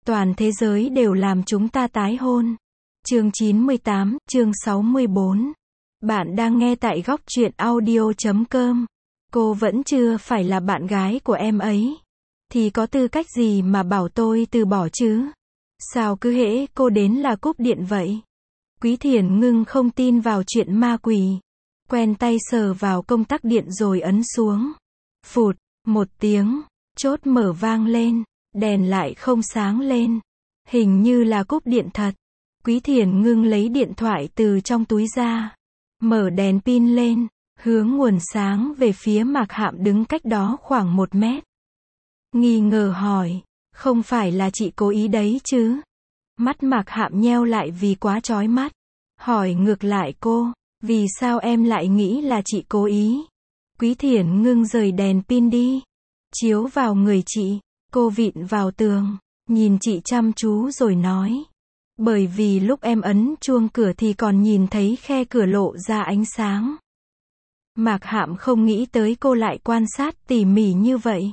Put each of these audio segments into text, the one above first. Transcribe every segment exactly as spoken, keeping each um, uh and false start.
Toàn thế giới đều làm chúng ta tái hôn. Chương chín mươi tám, chương sáu mươi bốn. Bạn đang nghe tại góc truyện audio chấm com. Cô vẫn chưa phải là bạn gái của em ấy. Thì có tư cách gì mà bảo tôi từ bỏ chứ? Sao cứ hễ cô đến là cúp điện vậy? Quý Thiền Ngưng không tin vào chuyện ma quỷ. Quen tay sờ vào công tắc điện rồi ấn xuống. Phụt, một tiếng, chốt mở vang lên, đèn lại không sáng lên. Hình như là cúp điện thật. Quý Thiền Ngưng lấy điện thoại từ trong túi ra. Mở đèn pin lên, hướng nguồn sáng về phía Mạc Hạm đứng cách đó khoảng một mét. Nghi ngờ hỏi, không phải là chị cố ý đấy chứ? Mắt Mạc Hạm nheo lại vì quá chói mắt. Hỏi ngược lại cô, vì sao em lại nghĩ là chị cố ý? Quý Thiền Ngưng rời đèn pin đi. Chiếu vào người chị, cô vịn vào tường, nhìn chị chăm chú rồi nói. Bởi vì lúc em ấn chuông cửa thì còn nhìn thấy khe cửa lộ ra ánh sáng. Mạc Hạm không nghĩ tới cô lại quan sát tỉ mỉ như vậy.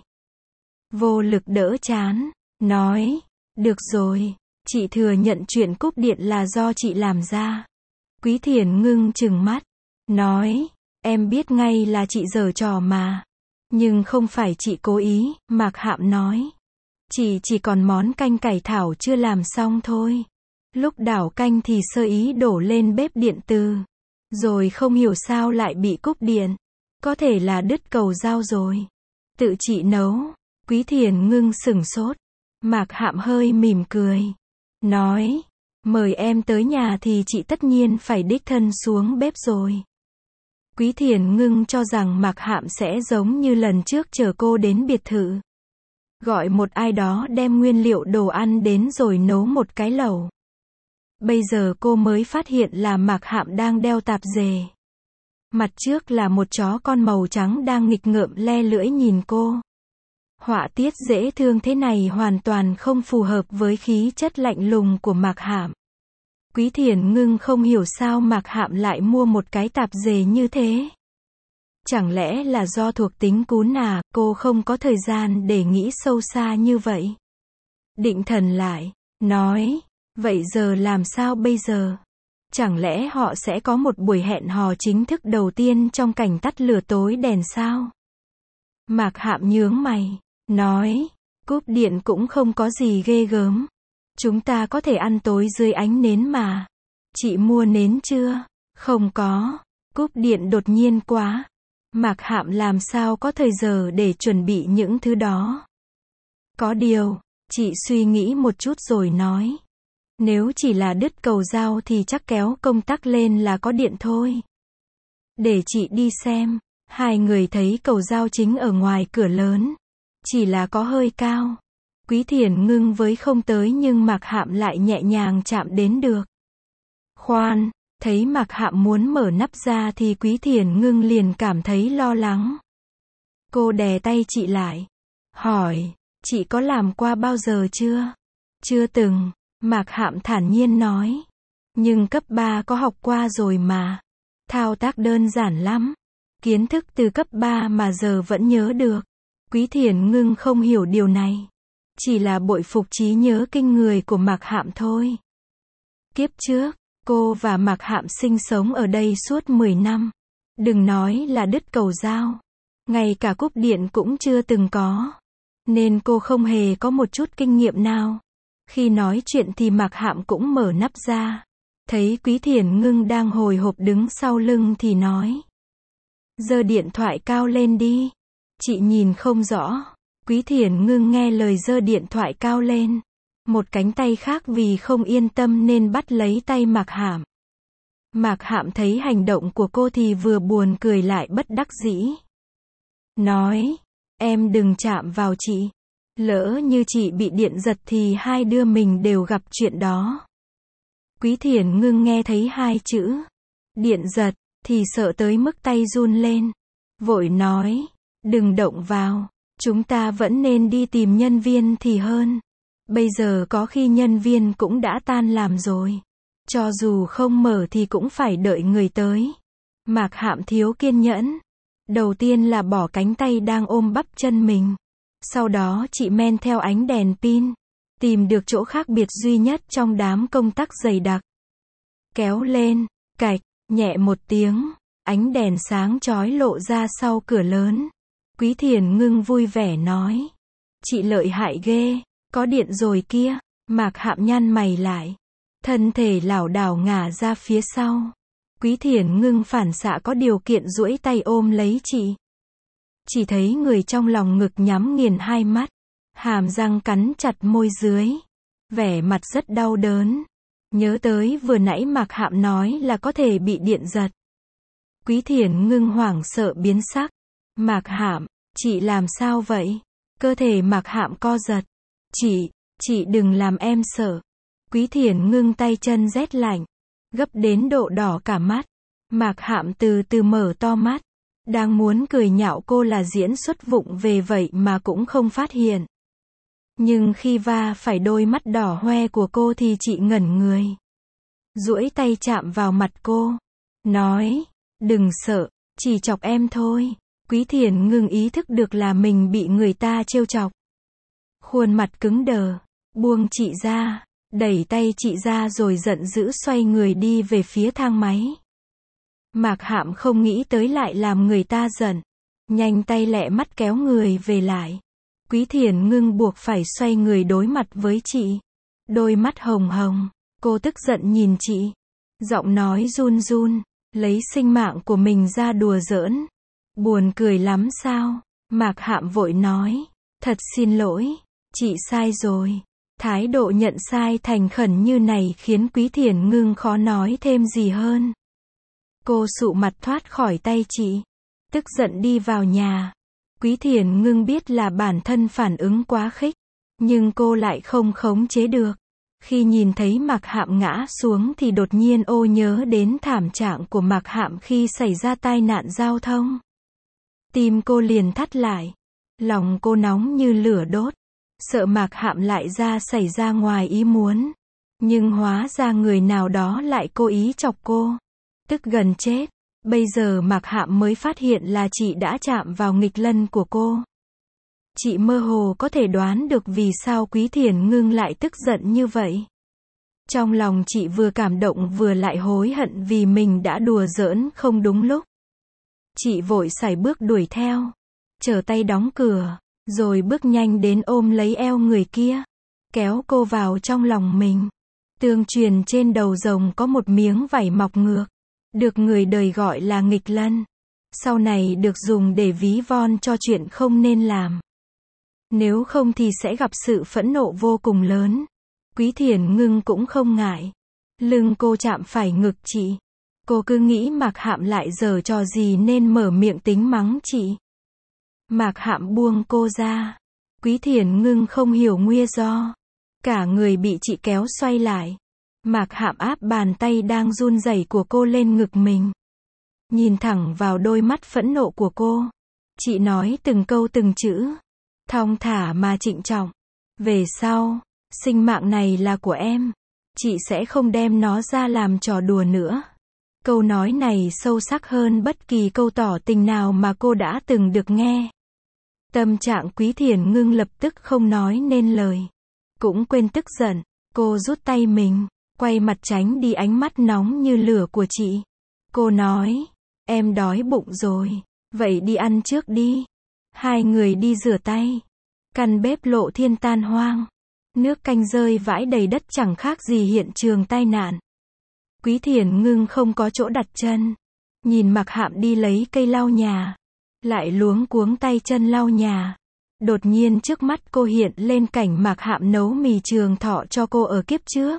Vô lực đỡ chán, nói, được rồi, chị thừa nhận chuyện cúp điện là do chị làm ra. Quý Thiền Ngưng trừng mắt, nói, em biết ngay là chị giở trò mà. Nhưng không phải chị cố ý, Mạc Hạm nói. Chị chỉ còn món canh cải thảo chưa làm xong thôi. Lúc đảo canh thì sơ ý đổ lên bếp điện từ. Rồi không hiểu sao lại bị cúp điện. Có thể là đứt cầu dao rồi. Tự chị nấu. Quý Thiền Ngưng sửng sốt. Mạc Hạm hơi mỉm cười. Nói, mời em tới nhà thì chị tất nhiên phải đích thân xuống bếp rồi. Quý Thiền Ngưng cho rằng Mạc Hạm sẽ giống như lần trước chờ cô đến biệt thự. Gọi một ai đó đem nguyên liệu đồ ăn đến rồi nấu một cái lẩu. Bây giờ cô mới phát hiện là Mạc Hạm đang đeo tạp dề. Mặt trước là một chó con màu trắng đang nghịch ngợm le lưỡi nhìn cô. Họa tiết dễ thương thế này hoàn toàn không phù hợp với khí chất lạnh lùng của Mạc Hạm. Quý Thiền Ngưng không hiểu sao Mạc Hạm lại mua một cái tạp dề như thế. Chẳng lẽ là do thuộc tính cún à, cô không có thời gian để nghĩ sâu xa như vậy. Định thần lại, nói, vậy giờ làm sao bây giờ? Chẳng lẽ họ sẽ có một buổi hẹn hò chính thức đầu tiên trong cảnh tắt lửa tối đèn sao? Mạc Hạm nhướng mày, nói, cúp điện cũng không có gì ghê gớm. Chúng ta có thể ăn tối dưới ánh nến mà. Chị mua nến chưa? Không có. Cúp điện đột nhiên quá. Mạc Hạm làm sao có thời giờ để chuẩn bị những thứ đó. Có điều, chị suy nghĩ một chút rồi nói. Nếu chỉ là đứt cầu dao thì chắc kéo công tắc lên là có điện thôi. Để chị đi xem. Hai người thấy cầu dao chính ở ngoài cửa lớn. Chỉ là có hơi cao. Quý Thiền Ngưng với không tới nhưng Mạc Hạm lại nhẹ nhàng chạm đến được. Khoan, thấy Mạc Hạm muốn mở nắp ra thì Quý Thiền Ngưng liền cảm thấy lo lắng. Cô đè tay chị lại. Hỏi, chị có làm qua bao giờ chưa? Chưa từng, Mạc Hạm thản nhiên nói. Nhưng cấp ba có học qua rồi mà. Thao tác đơn giản lắm. Kiến thức từ cấp ba mà giờ vẫn nhớ được. Quý Thiền Ngưng không hiểu điều này. Chỉ là bội phục trí nhớ kinh người của Mạc Hạm thôi. Kiếp trước, cô và Mạc Hạm sinh sống ở đây suốt mười năm. Đừng nói là đứt cầu dao. Ngay cả cúp điện cũng chưa từng có. Nên cô không hề có một chút kinh nghiệm nào. Khi nói chuyện thì Mạc Hạm cũng mở nắp ra. Thấy Quý Thiền Ngưng đang hồi hộp đứng sau lưng thì nói. Giơ điện thoại cao lên đi. Chị nhìn không rõ. Quý Thiền Ngưng nghe lời giơ điện thoại cao lên. Một cánh tay khác vì không yên tâm nên bắt lấy tay Mạc Hạm. Mạc Hạm thấy hành động của cô thì vừa buồn cười lại bất đắc dĩ. Nói, em đừng chạm vào chị. Lỡ như chị bị điện giật thì hai đứa mình đều gặp chuyện đó. Quý Thiền Ngưng nghe thấy hai chữ điện giật thì sợ tới mức tay run lên. Vội nói, đừng động vào. Chúng ta vẫn nên đi tìm nhân viên thì hơn. Bây giờ có khi nhân viên cũng đã tan làm rồi. Cho dù không mở thì cũng phải đợi người tới. Mạc Hạm thiếu kiên nhẫn. Đầu tiên là bỏ cánh tay đang ôm bắp chân mình. Sau đó chị men theo ánh đèn pin. tìm được chỗ khác biệt duy nhất trong đám công tắc dày đặc. Kéo lên, cạch, nhẹ một tiếng, ánh đèn sáng chói lộ ra sau cửa lớn. Quý Thiền Ngưng vui vẻ nói. Chị lợi hại ghê, có điện rồi kia. Mạc Hạm nhăn mày lại. Thân thể lảo đảo ngả ra phía sau. Quý Thiền Ngưng phản xạ có điều kiện duỗi tay ôm lấy chị. Chỉ thấy người trong lòng ngực nhắm nghiền hai mắt. Hàm răng cắn chặt môi dưới. Vẻ mặt rất đau đớn. Nhớ tới vừa nãy Mạc Hạm nói là có thể bị điện giật. Quý Thiền Ngưng hoảng sợ biến sắc. Mạc Hạm, chị làm sao vậy? Cơ thể Mạc Hạm co giật. Chị, chị đừng làm em sợ. Quý Thiền Ngưng tay chân rét lạnh. Gấp đến độ đỏ cả mắt. Mạc Hạm từ từ mở to mắt. Đang muốn cười nhạo cô là diễn xuất vụng về vậy mà cũng không phát hiện. Nhưng khi va phải đôi mắt đỏ hoe của cô thì chị ngẩn người. Duỗi tay chạm vào mặt cô. Nói, đừng sợ, chỉ chọc em thôi. Quý Thiền Ngưng ý thức được là mình bị người ta trêu chọc. Khuôn mặt cứng đờ, buông chị ra, đẩy tay chị ra rồi giận dữ xoay người đi về phía thang máy. Mạc Hạm không nghĩ tới lại làm người ta giận. Nhanh tay lẹ mắt kéo người về lại. Quý Thiền Ngưng buộc phải xoay người đối mặt với chị. Đôi mắt hồng hồng, cô tức giận nhìn chị. Giọng nói run run, lấy sinh mạng của mình ra đùa giỡn. Buồn cười lắm sao? Mạc Hạm vội nói. Thật xin lỗi, chị sai rồi. Thái độ nhận sai thành khẩn như này khiến Quý Thiền Ngưng khó nói thêm gì hơn. Cô sụ mặt thoát khỏi tay chị. Tức giận đi vào nhà. Quý Thiền Ngưng biết là bản thân phản ứng quá khích. Nhưng cô lại không khống chế được. Khi nhìn thấy Mạc Hạm ngã xuống thì đột nhiên ô nhớ đến thảm trạng của Mạc Hạm khi xảy ra tai nạn giao thông. Tim cô liền thắt lại. Lòng cô nóng như lửa đốt. Sợ Mạc Hạm lại ra xảy ra ngoài ý muốn. Nhưng hóa ra người nào đó lại cố ý chọc cô. Tức gần chết. Bây giờ Mạc Hạm mới phát hiện là chị đã chạm vào nghịch lân của cô. Chị mơ hồ có thể đoán được vì sao Quý Thiền Ngưng lại tức giận như vậy. Trong lòng chị vừa cảm động vừa lại hối hận vì mình đã đùa giỡn không đúng lúc. Chị vội sải bước đuổi theo. Trở tay đóng cửa. Rồi bước nhanh đến ôm lấy eo người kia. Kéo cô vào trong lòng mình. Tương truyền trên đầu rồng có một miếng vảy mọc ngược. Được người đời gọi là nghịch lân. Sau này được dùng để ví von cho chuyện không nên làm. Nếu không thì sẽ gặp sự phẫn nộ vô cùng lớn. Quý Thiền Ngưng cũng không ngại. Lưng cô chạm phải ngực chị. Cô cứ nghĩ Mạc Hạm lại giở trò gì nên mở miệng tính mắng chị. Mạc Hạm buông cô ra. Quý Thiền Ngưng không hiểu nguyên do. Cả người bị chị kéo xoay lại. Mạc Hạm áp bàn tay đang run rẩy của cô lên ngực mình. Nhìn thẳng vào đôi mắt phẫn nộ của cô. Chị nói từng câu từng chữ. Thong thả mà trịnh trọng. Về sau, sinh mạng này là của em. Chị sẽ không đem nó ra làm trò đùa nữa. Câu nói này sâu sắc hơn bất kỳ câu tỏ tình nào mà cô đã từng được nghe. Tâm trạng Quý Thiền Ngưng lập tức không nói nên lời. Cũng quên tức giận. Cô rút tay mình. Quay mặt tránh đi ánh mắt nóng như lửa của chị. Cô nói. Em đói bụng rồi. Vậy đi ăn trước đi. Hai người đi rửa tay. Căn bếp lộ thiên tan hoang. Nước canh rơi vãi đầy đất chẳng khác gì hiện trường tai nạn. Quý Thiền Ngưng không có chỗ đặt chân. Nhìn Mạc Hạm đi lấy cây lau nhà. Lại luống cuống tay chân lau nhà. Đột nhiên trước mắt cô hiện lên cảnh Mạc Hạm nấu mì trường thọ cho cô ở kiếp trước.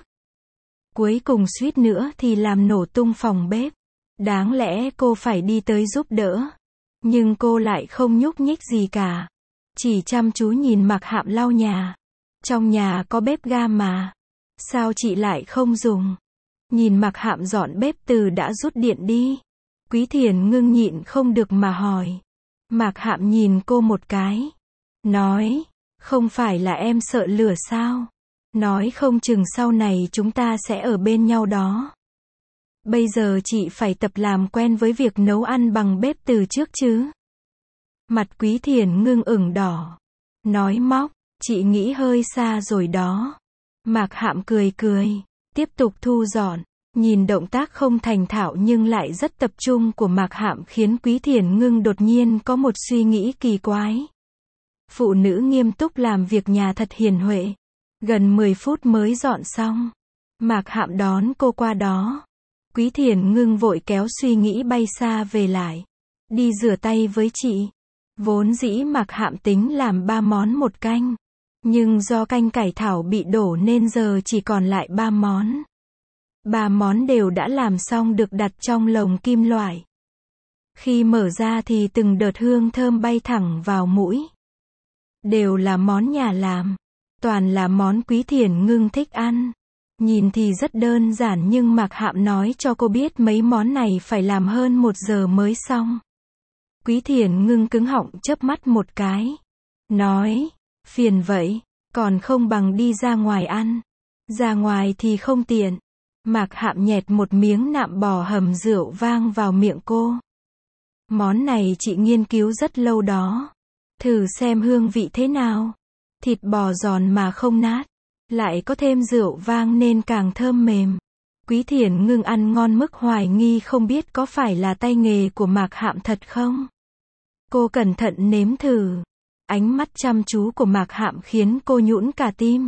Cuối cùng suýt nữa thì làm nổ tung phòng bếp. Đáng lẽ cô phải đi tới giúp đỡ. Nhưng cô lại không nhúc nhích gì cả. Chỉ chăm chú nhìn Mạc Hạm lau nhà. Trong nhà có bếp ga mà. Sao chị lại không dùng? Nhìn Mạc Hạm dọn bếp từ đã rút điện đi. Quý Thiền Ngưng nhịn không được mà hỏi. Mạc Hạm nhìn cô một cái. Nói. Không phải là em sợ lửa sao? Nói không chừng sau này chúng ta sẽ ở bên nhau đó. Bây giờ chị phải tập làm quen với việc nấu ăn bằng bếp từ trước chứ. Mặt Quý Thiền Ngưng ửng đỏ. Nói móc. Chị nghĩ hơi xa rồi đó. Mạc Hạm cười cười, tiếp tục thu dọn. Nhìn động tác không thành thạo nhưng lại rất tập trung của Mạc Hạm khiến Quý Thiển Ngưng đột nhiên có một suy nghĩ kỳ quái. Phụ nữ nghiêm túc làm việc nhà thật hiền huệ. Gần mười phút mới dọn xong. Mạc Hạm đón cô qua đó. Quý Thiển Ngưng vội kéo suy nghĩ bay xa về lại. Đi rửa tay với chị. Vốn dĩ Mạc Hạm tính làm ba món một canh. Nhưng do canh cải thảo bị đổ nên giờ chỉ còn lại ba món. Ba món đều đã làm xong được đặt trong lồng kim loại. Khi mở ra thì từng đợt hương thơm bay thẳng vào mũi. Đều là món nhà làm. Toàn là món Quý Thiển Ngưng thích ăn. Nhìn thì rất đơn giản nhưng Mạc Hạm nói cho cô biết mấy món này phải làm hơn một giờ mới xong. Quý Thiển Ngưng cứng họng chớp mắt một cái. Nói, phiền vậy, còn không bằng đi ra ngoài ăn. Ra ngoài thì không tiện. Mạc Hạm nhẹt một miếng nạm bò hầm rượu vang vào miệng cô. Món này chị nghiên cứu rất lâu đó. Thử xem hương vị thế nào. Thịt bò giòn mà không nát. Lại có thêm rượu vang nên càng thơm mềm. Quý Thiển Ngưng ăn ngon mức hoài nghi không biết có phải là tay nghề của Mạc Hạm thật không. Cô cẩn thận nếm thử. Ánh mắt chăm chú của Mạc Hạm khiến cô nhũn cả tim.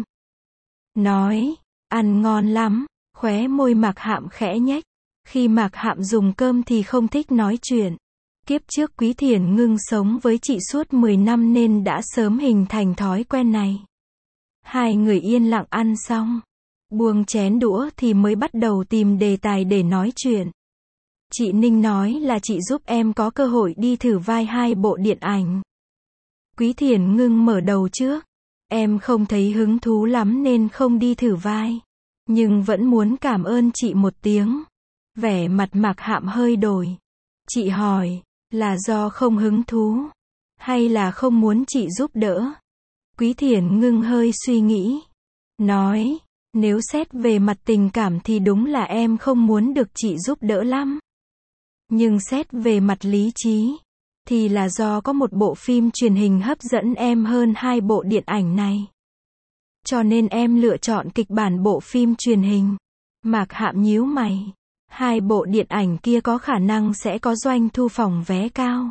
Nói, ăn ngon lắm. Khóe môi Mạc Hạm khẽ nhếch. Khi Mạc Hạm dùng cơm thì không thích nói chuyện. Kiếp trước Quý Thiển Ngưng sống với chị suốt mười năm nên đã sớm hình thành thói quen này. Hai người yên lặng ăn xong. Buông chén đũa thì mới bắt đầu tìm đề tài để nói chuyện. Chị Ninh nói là chị giúp em có cơ hội đi thử vai hai bộ điện ảnh. Quý Thiển Ngưng mở đầu trước. Em không thấy hứng thú lắm nên không đi thử vai. Nhưng vẫn muốn cảm ơn chị một tiếng. Vẻ mặt Mạc Hạm hơi đổi. Chị hỏi, là do không hứng thú? Hay là không muốn chị giúp đỡ? Quý Thiển Ngưng hơi suy nghĩ. Nói, nếu xét về mặt tình cảm thì đúng là em không muốn được chị giúp đỡ lắm. Nhưng xét về mặt lý trí, thì là do có một bộ phim truyền hình hấp dẫn em hơn hai bộ điện ảnh này. Cho nên em lựa chọn kịch bản bộ phim truyền hình. Mạc Hạm nhíu mày. Hai bộ điện ảnh kia có khả năng sẽ có doanh thu phòng vé cao.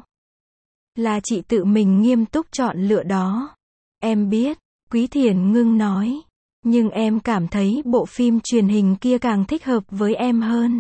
Là chị tự mình nghiêm túc chọn lựa đó. Em biết, Quý Thiển Ngưng nói. Nhưng em cảm thấy bộ phim truyền hình kia càng thích hợp với em hơn.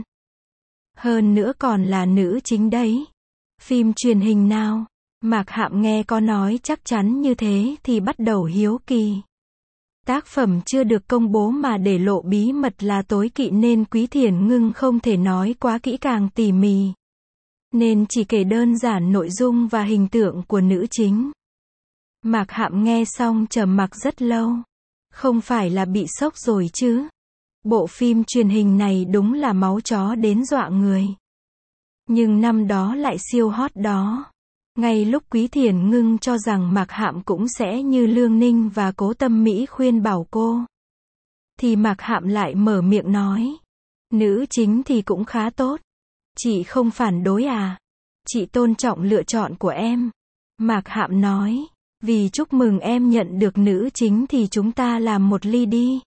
Hơn nữa còn là nữ chính đấy. Phim truyền hình nào? Mạc Hạm nghe có nói chắc chắn như thế thì bắt đầu hiếu kỳ. Tác phẩm chưa được công bố mà để lộ bí mật là tối kỵ nên Quý Thiển Ngưng không thể nói quá kỹ càng tỉ mỉ. Nên chỉ kể đơn giản nội dung và hình tượng của nữ chính. Mạc Hạm nghe xong trầm mặc rất lâu. Không phải là bị sốc rồi chứ. Bộ phim truyền hình này đúng là máu chó đến dọa người. Nhưng năm đó lại siêu hot đó. Ngay lúc Quý Thiển Ngưng cho rằng Mạc Hạm cũng sẽ như Lương Ninh và Cố Tâm Mỹ khuyên bảo cô. Thì Mạc Hạm lại mở miệng nói. Nữ chính thì cũng khá tốt. Chị không phản đối à? Chị tôn trọng lựa chọn của em. Mạc Hạm nói. Vì chúc mừng em nhận được nữ chính thì chúng ta làm một ly đi.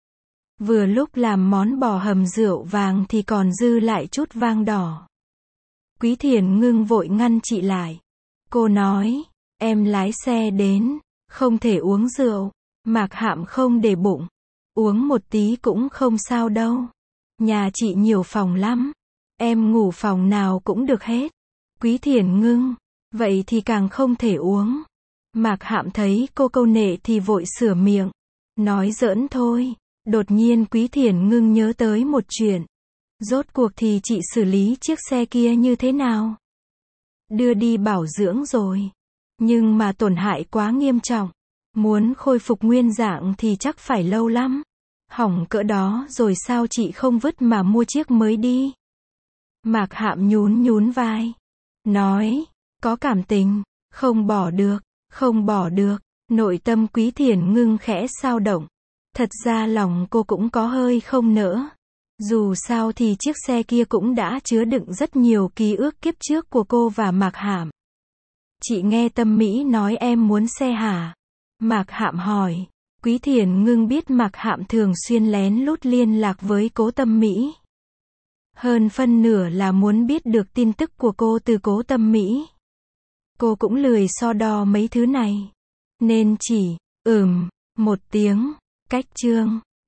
Vừa lúc làm món bò hầm rượu vàng thì còn dư lại chút vang đỏ. Quý Thiển Ngưng vội ngăn chị lại. Cô nói, em lái xe đến, không thể uống rượu. Mạc Hạm không để bụng. Uống một tí cũng không sao đâu. Nhà chị nhiều phòng lắm. Em ngủ phòng nào cũng được hết. Quý Thiển Ngưng, vậy thì càng không thể uống. Mạc Hạm thấy cô câu nệ thì vội sửa miệng. Nói giỡn thôi. Đột nhiên Quý Thiển Ngưng nhớ tới một chuyện. Rốt cuộc thì chị xử lý chiếc xe kia như thế nào? Đưa đi bảo dưỡng rồi. Nhưng mà tổn hại quá nghiêm trọng. Muốn khôi phục nguyên dạng thì chắc phải lâu lắm. Hỏng cỡ đó rồi sao chị không vứt mà mua chiếc mới đi? Mạc Hạm nhún nhún vai. Nói, có cảm tình, không bỏ được, không bỏ được. Nội tâm Quý Thiển Ngưng khẽ xao động. Thật ra lòng cô cũng có hơi không nỡ. Dù sao thì chiếc xe kia cũng đã chứa đựng rất nhiều ký ức kiếp trước của cô và Mạc Hạm. Chị nghe Tâm Mỹ nói em muốn xe hả? Mạc Hạm hỏi. Quý Thiền Ngưng biết Mạc Hạm thường xuyên lén lút liên lạc với Cố Tâm Mỹ. Hơn phân nửa là muốn biết được tin tức của cô từ Cố Tâm Mỹ. Cô cũng lười so đo mấy thứ này. Nên chỉ, ừm, một tiếng, cách chương.